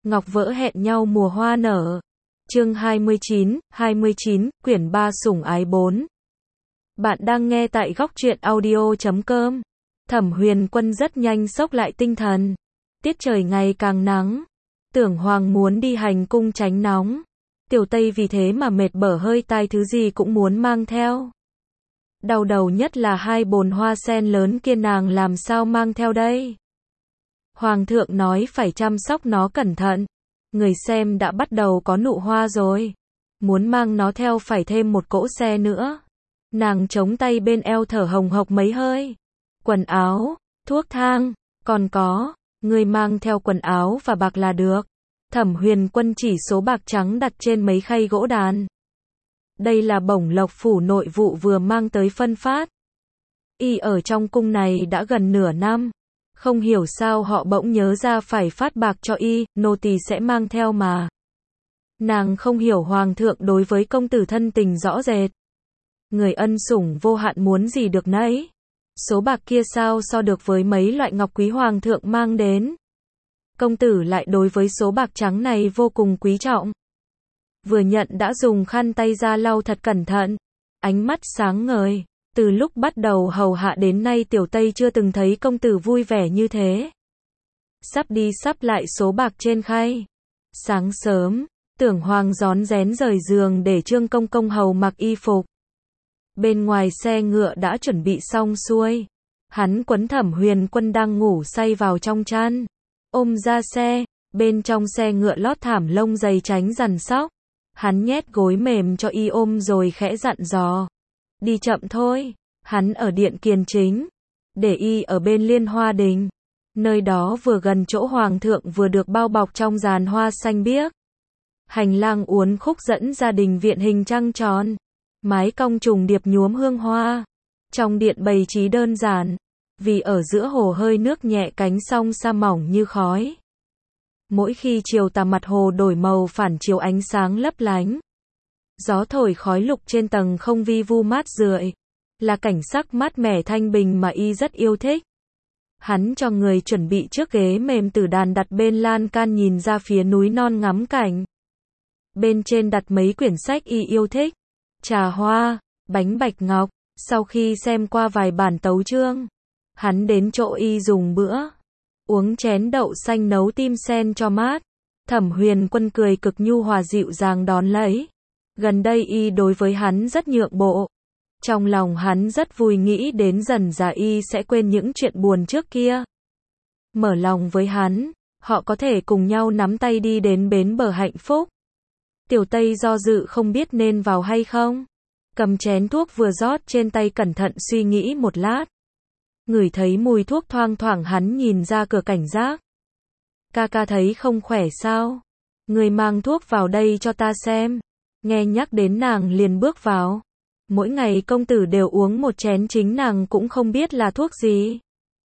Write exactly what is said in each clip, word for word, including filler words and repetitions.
Ngọc vỡ hẹn nhau mùa hoa nở. Chương hai mươi chín, hai mươi chín, quyển ba sủng ái bốn. Bạn đang nghe tại góc truyện audio chấm com. Thẩm Huyền Quân rất nhanh xốc lại tinh thần. Tiết trời ngày càng nắng. Tưởng Hoàng muốn đi hành cung tránh nóng. Tiểu Tây vì thế mà mệt bở hơi tai, thứ gì cũng muốn mang theo. Đau đầu nhất là hai bồn hoa sen lớn kia, nàng làm sao mang theo đây? Hoàng thượng nói phải chăm sóc nó cẩn thận. Người xem đã bắt đầu có nụ hoa rồi. Muốn mang nó theo phải thêm một cỗ xe nữa. Nàng chống tay bên eo thở hồng hộc mấy hơi. Quần áo, thuốc thang, còn có, người mang theo quần áo và bạc là được. Thẩm Huyền Quân chỉ số bạc trắng đặt trên mấy khay gỗ đàn. Đây là bổng lộc phủ nội vụ vừa mang tới phân phát. Y ở trong cung này đã gần nửa năm. Không hiểu sao họ bỗng nhớ ra phải phát bạc cho y, nô tỳ sẽ mang theo mà. Nàng không hiểu hoàng thượng đối với công tử thân tình rõ rệt. Người ân sủng vô hạn muốn gì được nấy. Số bạc kia sao so được với mấy loại ngọc quý hoàng thượng mang đến. Công tử lại đối với số bạc trắng này vô cùng quý trọng. Vừa nhận đã dùng khăn tay ra lau thật cẩn thận. Ánh mắt sáng ngời. Từ lúc bắt đầu hầu hạ đến nay Tiểu Tây chưa từng thấy công tử vui vẻ như thế. Sắp đi sắp lại số bạc trên khay. Sáng sớm, Tưởng Hoàng rón rén rời giường để Trương Công Công hầu mặc y phục. Bên ngoài xe ngựa đã chuẩn bị xong xuôi. Hắn quấn Thẩm Huyền Quân đang ngủ say vào trong chăn. Ôm ra xe, bên trong xe ngựa lót thảm lông dày tránh giằn sóc. Hắn nhét gối mềm cho y ôm rồi khẽ dặn dò. Đi chậm thôi, hắn ở điện Kiền Chính, để y ở bên Liên Hoa Đình. Nơi đó vừa gần chỗ hoàng thượng vừa được bao bọc trong giàn hoa xanh biếc. Hành lang uốn khúc dẫn ra đình viện hình trăng tròn, mái cong trùng điệp nhuốm hương hoa. Trong điện bày trí đơn giản, vì ở giữa hồ hơi nước nhẹ cánh song sa mỏng như khói. Mỗi khi chiều tà mặt hồ đổi màu phản chiếu ánh sáng lấp lánh. Gió thổi khói lục trên tầng không vi vu mát rượi, là cảnh sắc mát mẻ thanh bình mà y rất yêu thích. Hắn cho người chuẩn bị chiếc ghế mềm tử đàn đặt bên lan can nhìn ra phía núi non ngắm cảnh. Bên trên đặt mấy quyển sách y yêu thích, trà hoa, bánh bạch ngọc. Sau khi xem qua vài bản tấu chương, hắn đến chỗ y dùng bữa, uống chén đậu xanh nấu tim sen cho mát. Thẩm Huyền Quân cười cực nhu hòa dịu dàng đón lấy. Gần đây y đối với hắn rất nhượng bộ. Trong lòng hắn rất vui nghĩ đến dần dà y sẽ quên những chuyện buồn trước kia. Mở lòng với hắn, họ có thể cùng nhau nắm tay đi đến bến bờ hạnh phúc. Tiểu Tây do dự không biết nên vào hay không. Cầm chén thuốc vừa rót trên tay cẩn thận suy nghĩ một lát. Ngửi thấy mùi thuốc thoang thoảng hắn nhìn ra cửa cảnh giác. Ca ca thấy không khỏe sao? Người mang thuốc vào đây cho ta xem. Nghe nhắc đến nàng liền bước vào. Mỗi ngày công tử đều uống một chén chính nàng cũng không biết là thuốc gì.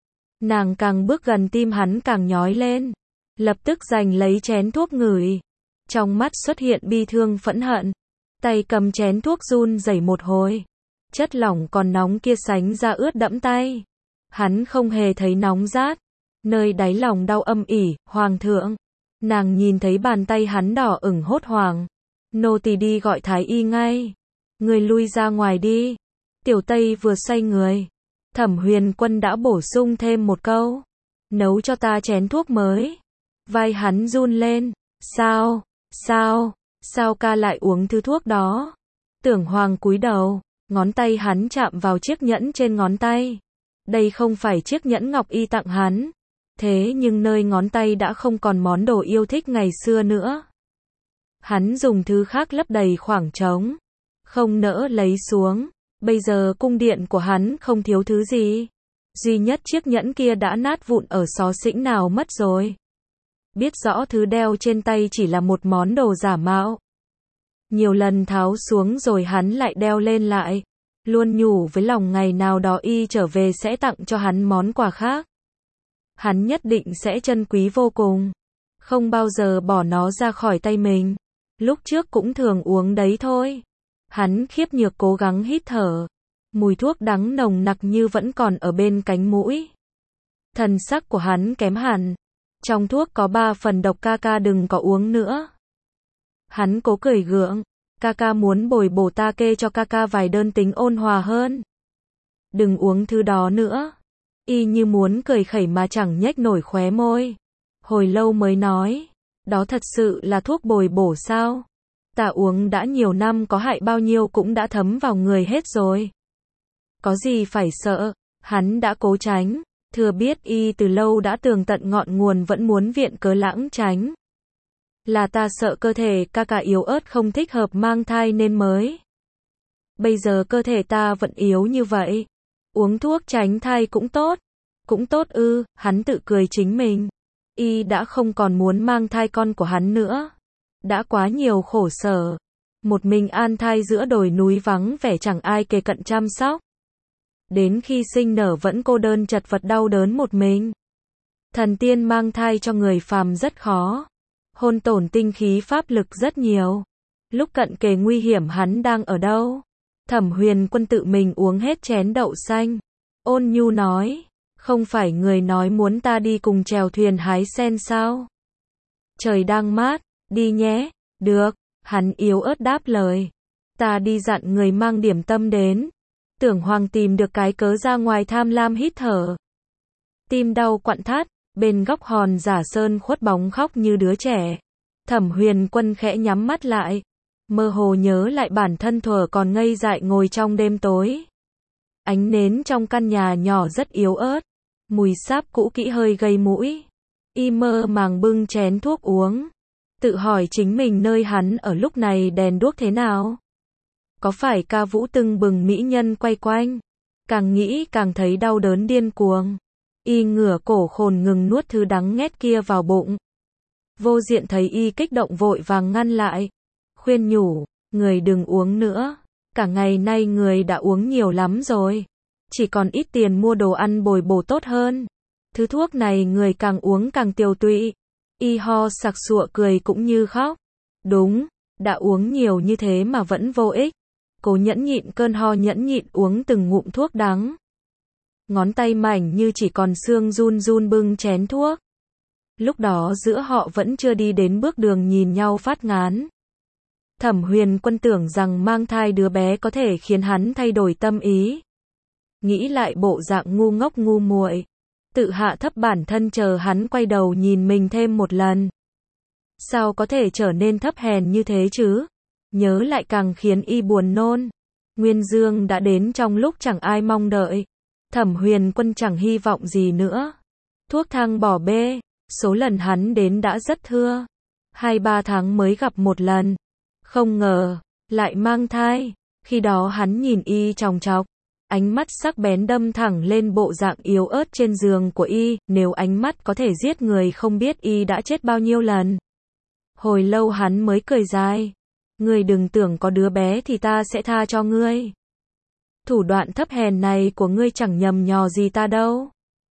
Nàng càng bước gần tim hắn càng nhói lên. Lập tức giành lấy chén thuốc ngửi. Trong mắt xuất hiện bi thương phẫn hận. Tay cầm chén thuốc run rẩy một hồi. Chất lỏng còn nóng kia sánh ra ướt đẫm tay. Hắn không hề thấy nóng rát. Nơi đáy lòng đau âm ỉ, hoàng thượng. Nàng nhìn thấy bàn tay hắn đỏ ửng hốt hoảng. Nô tỳ đi gọi thái y ngay. Người lui ra ngoài đi. Tiểu Tây vừa xoay người. Thẩm Huyền Quân đã bổ sung thêm một câu. Nấu cho ta chén thuốc mới. Vai hắn run lên. Sao? Sao? Sao ca lại uống thứ thuốc đó? Tưởng Hoàng cúi đầu. Ngón tay hắn chạm vào chiếc nhẫn trên ngón tay. Đây không phải chiếc nhẫn ngọc y tặng hắn. Thế nhưng nơi ngón tay đã không còn món đồ yêu thích ngày xưa nữa. Hắn dùng thứ khác lấp đầy khoảng trống. Không nỡ lấy xuống. Bây giờ cung điện của hắn không thiếu thứ gì. Duy nhất chiếc nhẫn kia đã nát vụn ở xó xỉnh nào mất rồi. Biết rõ thứ đeo trên tay chỉ là một món đồ giả mạo. Nhiều lần tháo xuống rồi hắn lại đeo lên lại. Luôn nhủ với lòng ngày nào đó y trở về sẽ tặng cho hắn món quà khác. Hắn nhất định sẽ trân quý vô cùng. Không bao giờ bỏ nó ra khỏi tay mình. Lúc trước cũng thường uống đấy thôi. Hắn khiếp nhược cố gắng hít thở. Mùi thuốc đắng nồng nặc như vẫn còn ở bên cánh mũi. Thần sắc của hắn kém hẳn. Trong thuốc có ba phần độc, ca ca đừng có uống nữa. Hắn cố cười gượng, ca ca muốn bồi bổ, ta kê cho ca ca vài đơn tính ôn hòa hơn. Đừng uống thứ đó nữa. Y như muốn cười khẩy mà chẳng nhếch nổi khóe môi. Hồi lâu mới nói, đó thật sự là thuốc bồi bổ sao? Ta uống đã nhiều năm, có hại bao nhiêu cũng đã thấm vào người hết rồi. Có gì phải sợ? Hắn đã cố tránh, thừa biết y từ lâu đã tường tận ngọn nguồn vẫn muốn viện cớ lãng tránh. Là ta sợ cơ thể ca ca yếu ớt không thích hợp mang thai nên mới. Bây giờ cơ thể ta vẫn yếu như vậy. Uống thuốc tránh thai cũng tốt. Cũng tốt ư, hắn tự cười chính mình. Y đã không còn muốn mang thai con của hắn nữa. Đã quá nhiều khổ sở. Một mình an thai giữa đồi núi vắng vẻ chẳng ai kề cận chăm sóc. Đến khi sinh nở vẫn cô đơn chật vật đau đớn một mình. Thần tiên mang thai cho người phàm rất khó. Hôn tổn tinh khí pháp lực rất nhiều. Lúc cận kề nguy hiểm hắn đang ở đâu? Thẩm Huyền Quân tự mình uống hết chén đậu xanh. Ôn nhu nói, không phải người nói muốn ta đi cùng chèo thuyền hái sen sao? Trời đang mát, đi nhé. Được, hắn yếu ớt đáp lời. Ta đi dặn người mang điểm tâm đến. Tưởng Hoàng tìm được cái cớ ra ngoài tham lam hít thở. Tim đau quặn thắt, bên góc hòn giả sơn khuất bóng khóc như đứa trẻ. Thẩm Huyền Quân khẽ nhắm mắt lại. Mơ hồ nhớ lại bản thân thuở còn ngây dại ngồi trong đêm tối. Ánh nến trong căn nhà nhỏ rất yếu ớt. Mùi sáp cũ kỹ hơi gây mũi. Y mơ màng bưng chén thuốc uống. Tự hỏi chính mình nơi hắn ở lúc này đèn đuốc thế nào? Có phải ca vũ tưng bừng mỹ nhân quay quanh? Càng nghĩ càng thấy đau đớn điên cuồng. Y ngửa cổ khồn ngừng nuốt thứ đắng nghét kia vào bụng. Vô Diện thấy y kích động vội vàng ngăn lại. Khuyên nhủ, người đừng uống nữa. Cả ngày nay người đã uống nhiều lắm rồi. Chỉ còn ít tiền mua đồ ăn bồi bổ tốt hơn. Thứ thuốc này người càng uống càng tiều tụy. Y ho sặc sụa cười cũng như khóc. Đúng, đã uống nhiều như thế mà vẫn vô ích. Cố nhẫn nhịn cơn ho, nhẫn nhịn uống từng ngụm thuốc đắng. Ngón tay mảnh như chỉ còn xương run run bưng chén thuốc. Lúc đó giữa họ vẫn chưa đi đến bước đường nhìn nhau phát ngán. Thẩm Huyền Quân tưởng rằng mang thai đứa bé có thể khiến hắn thay đổi tâm ý. Nghĩ lại bộ dạng ngu ngốc ngu muội, tự hạ thấp bản thân chờ hắn quay đầu nhìn mình thêm một lần. Sao có thể trở nên thấp hèn như thế chứ? Nhớ lại càng khiến y buồn nôn. Nguyên Dương đã đến trong lúc chẳng ai mong đợi. Thẩm Huyền Quân chẳng hy vọng gì nữa. Thuốc thang bỏ bê, số lần hắn đến đã rất thưa. Hai ba tháng mới gặp một lần. Không ngờ, lại mang thai. Khi đó hắn nhìn y chòng chọc. Ánh mắt sắc bén đâm thẳng lên bộ dạng yếu ớt trên giường của y. Nếu ánh mắt có thể giết người không biết y đã chết bao nhiêu lần. Hồi lâu hắn mới cười dài. Ngươi đừng tưởng có đứa bé thì ta sẽ tha cho ngươi. Thủ đoạn thấp hèn này của ngươi chẳng nhầm nhò gì ta đâu.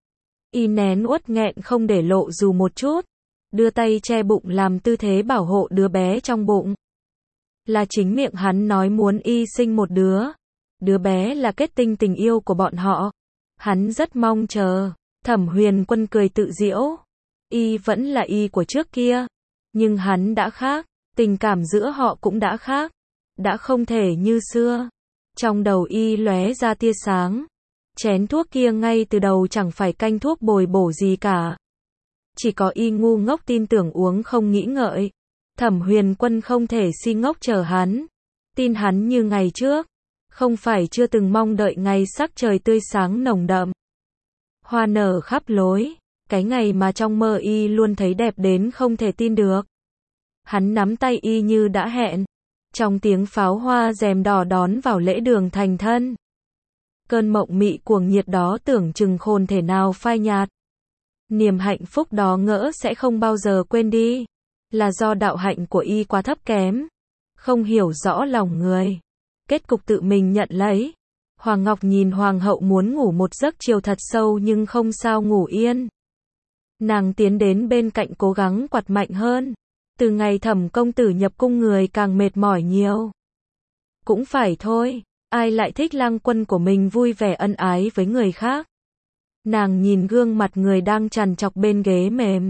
Y nén uất nghẹn không để lộ dù một chút. Đưa tay che bụng làm tư thế bảo hộ đứa bé trong bụng. Là chính miệng hắn nói muốn y sinh một đứa. Đứa bé là kết tinh tình yêu của bọn họ. Hắn rất mong chờ. Thẩm Huyền Quân cười tự giễu. Y vẫn là y của trước kia. Nhưng hắn đã khác. Tình cảm giữa họ cũng đã khác. Đã không thể như xưa. Trong đầu y lóe ra tia sáng. Chén thuốc kia ngay từ đầu chẳng phải canh thuốc bồi bổ gì cả. Chỉ có y ngu ngốc tin tưởng uống không nghĩ ngợi. Thẩm Huyền Quân không thể si ngốc chờ hắn. Tin hắn như ngày trước. Không phải chưa từng mong đợi ngày sắc trời tươi sáng nồng đậm. Hoa nở khắp lối. Cái ngày mà trong mơ y luôn thấy đẹp đến không thể tin được. Hắn nắm tay y như đã hẹn. Trong tiếng pháo hoa rèm đỏ đón vào lễ đường thành thân. Cơn mộng mị cuồng nhiệt đó tưởng chừng khôn thể nào phai nhạt. Niềm hạnh phúc đó ngỡ sẽ không bao giờ quên đi. Là do đạo hạnh của y quá thấp kém. Không hiểu rõ lòng người. Kết cục tự mình nhận lấy. Hoàng Ngọc nhìn Hoàng hậu muốn ngủ một giấc chiều thật sâu nhưng không sao ngủ yên. Nàng tiến đến bên cạnh cố gắng quạt mạnh hơn. Từ ngày Thẩm công tử nhập cung người càng mệt mỏi nhiều. Cũng phải thôi, ai lại thích lang quân của mình vui vẻ ân ái với người khác. Nàng nhìn gương mặt người đang trằn trọc bên ghế mềm.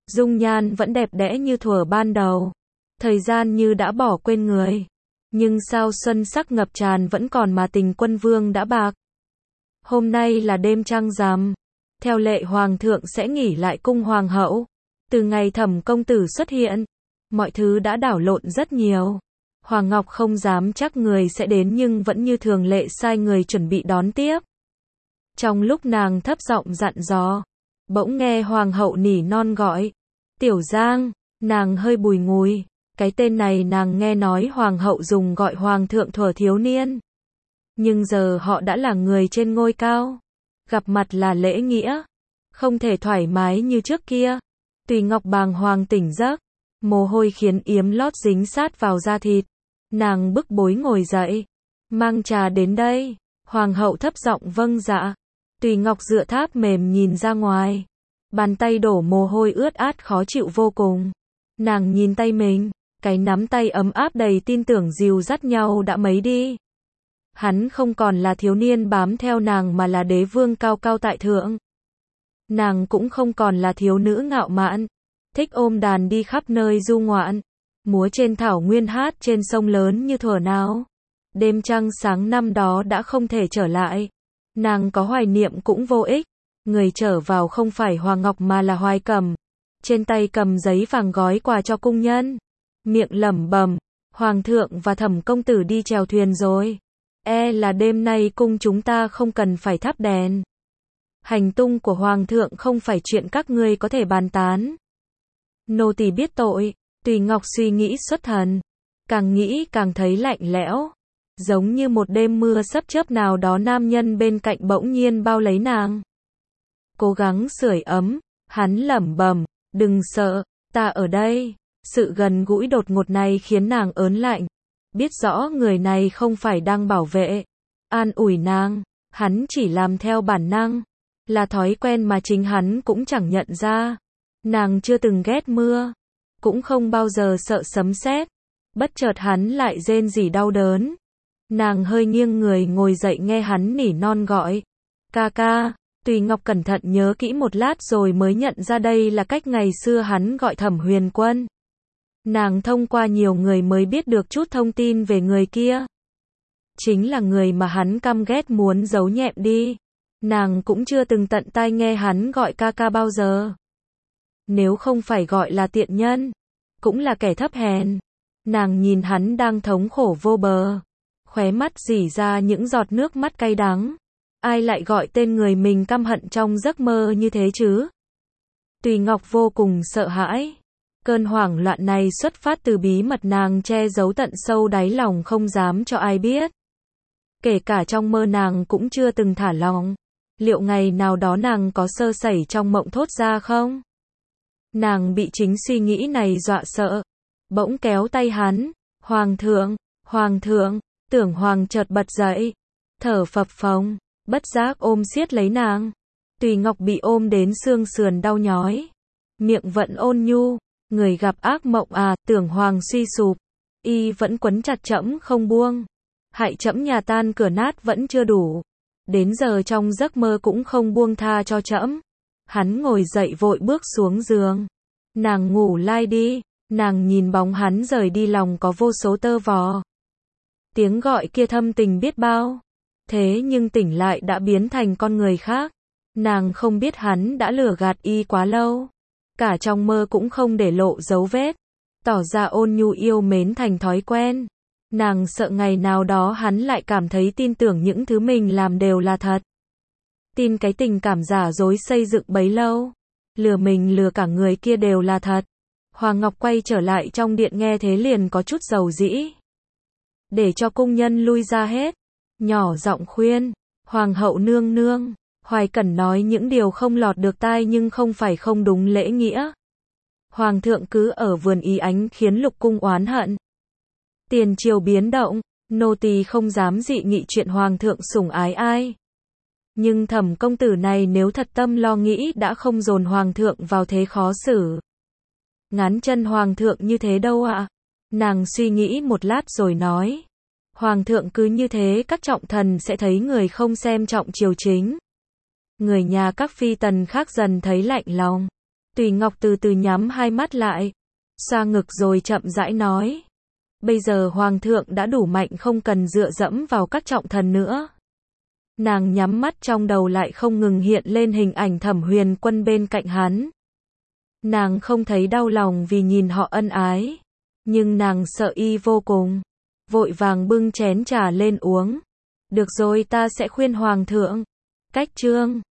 dung nhan vẫn đẹp đẽ như thuở ban đầu. Thời gian như đã bỏ quên người. Nhưng sao xuân sắc ngập tràn vẫn còn mà tình quân vương đã bạc. Hôm nay là đêm trăng rằm. Theo lệ hoàng thượng sẽ nghỉ lại cung hoàng hậu. Từ ngày Thẩm công tử xuất hiện, mọi thứ đã đảo lộn rất nhiều. Hoàng Ngọc không dám chắc người sẽ đến nhưng vẫn như thường lệ sai người chuẩn bị đón tiếp. Trong lúc nàng thấp giọng dặn dò, bỗng nghe hoàng hậu nỉ non gọi. Tiểu Giang, nàng hơi bùi ngùi. Cái tên này nàng nghe nói hoàng hậu dùng gọi hoàng thượng thuở thiếu niên. Nhưng giờ họ đã là người trên ngôi cao. Gặp mặt là lễ nghĩa. Không thể thoải mái như trước kia. Tùy Ngọc bàng hoàng tỉnh giấc. Mồ hôi khiến yếm lót dính sát vào da thịt. Nàng bức bối ngồi dậy. Mang trà đến đây. Hoàng hậu thấp giọng vâng dạ. Tùy Ngọc dựa tháp mềm nhìn ra ngoài. Bàn tay đổ mồ hôi ướt át khó chịu vô cùng. Nàng nhìn tay mình. Cái nắm tay ấm áp đầy tin tưởng dìu dắt nhau đã mấy đi. Hắn không còn là thiếu niên bám theo nàng mà là đế vương cao cao tại thượng. Nàng cũng không còn là thiếu nữ ngạo mạn. Thích ôm đàn đi khắp nơi du ngoạn. Múa trên thảo nguyên hát trên sông lớn như thuở nào. Đêm trăng sáng năm đó đã không thể trở lại. Nàng có hoài niệm cũng vô ích. Người trở vào không phải Hoàng Ngọc mà là Hoài Cầm. Trên tay cầm giấy vàng gói quà cho cung nhân. Miệng lẩm bẩm, Hoàng thượng và Thẩm công tử đi chèo thuyền rồi. E là đêm nay cung chúng ta không cần phải thắp đèn. Hành tung của Hoàng thượng không phải chuyện các ngươi có thể bàn tán. Nô tỳ biết tội. Tùy Ngọc suy nghĩ xuất thần. Càng nghĩ càng thấy lạnh lẽo. Giống như một đêm mưa sắp chớp nào đó nam nhân bên cạnh bỗng nhiên bao lấy nàng. Cố gắng sưởi ấm. Hắn lẩm bẩm, đừng sợ, ta ở đây. Sự gần gũi đột ngột này khiến nàng ớn lạnh. Biết rõ người này không phải đang bảo vệ, an ủi nàng. Hắn chỉ làm theo bản năng. Là thói quen mà chính hắn cũng chẳng nhận ra. Nàng chưa từng ghét mưa. Cũng không bao giờ sợ sấm sét. Bất chợt hắn lại rên rỉ đau đớn. Nàng hơi nghiêng người ngồi dậy nghe hắn nỉ non gọi. Ca ca. Tùy Ngọc cẩn thận nhớ kỹ một lát rồi mới nhận ra đây là cách ngày xưa hắn gọi Thẩm Huyền Quân. Nàng thông qua nhiều người mới biết được chút thông tin về người kia. Chính là người mà hắn căm ghét muốn giấu nhẹm đi. Nàng cũng chưa từng tận tai nghe hắn gọi ca ca bao giờ. Nếu không phải gọi là tiện nhân, cũng là kẻ thấp hèn. Nàng nhìn hắn đang thống khổ vô bờ. Khóe mắt rỉ ra những giọt nước mắt cay đắng. Ai lại gọi tên người mình căm hận trong giấc mơ như thế chứ? Tùy Ngọc vô cùng sợ hãi. Cơn hoảng loạn này xuất phát từ bí mật nàng che giấu tận sâu đáy lòng không dám cho ai biết. Kể cả trong mơ nàng cũng chưa từng thả lòng. Liệu ngày nào đó nàng có sơ sẩy trong mộng thốt ra không? Nàng bị chính suy nghĩ này dọa sợ. Bỗng kéo tay hắn. Hoàng thượng, Hoàng thượng, Tưởng Hoàng chợt bật dậy. Thở phập phồng, bất giác ôm siết lấy nàng. Tùy Ngọc bị ôm đến xương sườn đau nhói. Miệng vẫn ôn nhu. Người gặp ác mộng à, Tưởng Hoàng suy sụp. Y vẫn quấn chặt trẫm không buông. Hại trẫm nhà tan cửa nát vẫn chưa đủ. Đến giờ trong giấc mơ cũng không buông tha cho trẫm. Hắn ngồi dậy vội bước xuống giường. Nàng ngủ lai đi. Nàng nhìn bóng hắn rời đi lòng có vô số tơ vò. Tiếng gọi kia thâm tình biết bao. Thế nhưng tỉnh lại đã biến thành con người khác. Nàng không biết hắn đã lừa gạt y quá lâu. Cả trong mơ cũng không để lộ dấu vết. Tỏ ra ôn nhu yêu mến thành thói quen. Nàng sợ ngày nào đó hắn lại cảm thấy tin tưởng những thứ mình làm đều là thật. Tin cái tình cảm giả dối xây dựng bấy lâu. Lừa mình lừa cả người kia đều là thật. Hoàng Ngọc quay trở lại trong điện nghe thế liền có chút dầu dĩ. Để cho cung nhân lui ra hết. Nhỏ giọng khuyên. Hoàng hậu nương nương. Hoài Cẩn nói những điều không lọt được tai nhưng không phải không đúng lễ nghĩa. Hoàng thượng cứ ở vườn ý ánh khiến lục cung oán hận. Tiền triều biến động, nô tỳ không dám dị nghị chuyện hoàng thượng sủng ái ai. Nhưng Thẩm công tử này nếu thật tâm lo nghĩ đã không dồn hoàng thượng vào thế khó xử. Ngán chân hoàng thượng như thế đâu ạ? Nàng suy nghĩ một lát rồi nói. Hoàng thượng cứ như thế các trọng thần sẽ thấy người không xem trọng triều chính. Người nhà các phi tần khác dần thấy lạnh lòng. Tùy Ngọc từ từ nhắm hai mắt lại, xoa ngực rồi chậm rãi nói. Bây giờ Hoàng thượng đã đủ mạnh không cần dựa dẫm vào các trọng thần nữa. Nàng nhắm mắt trong đầu lại không ngừng hiện lên hình ảnh Thẩm Huyền Quân bên cạnh hắn. Nàng không thấy đau lòng vì nhìn họ ân ái, nhưng nàng sợ y vô cùng. Vội vàng bưng chén trà lên uống. Được rồi, ta sẽ khuyên Hoàng thượng. Cách chương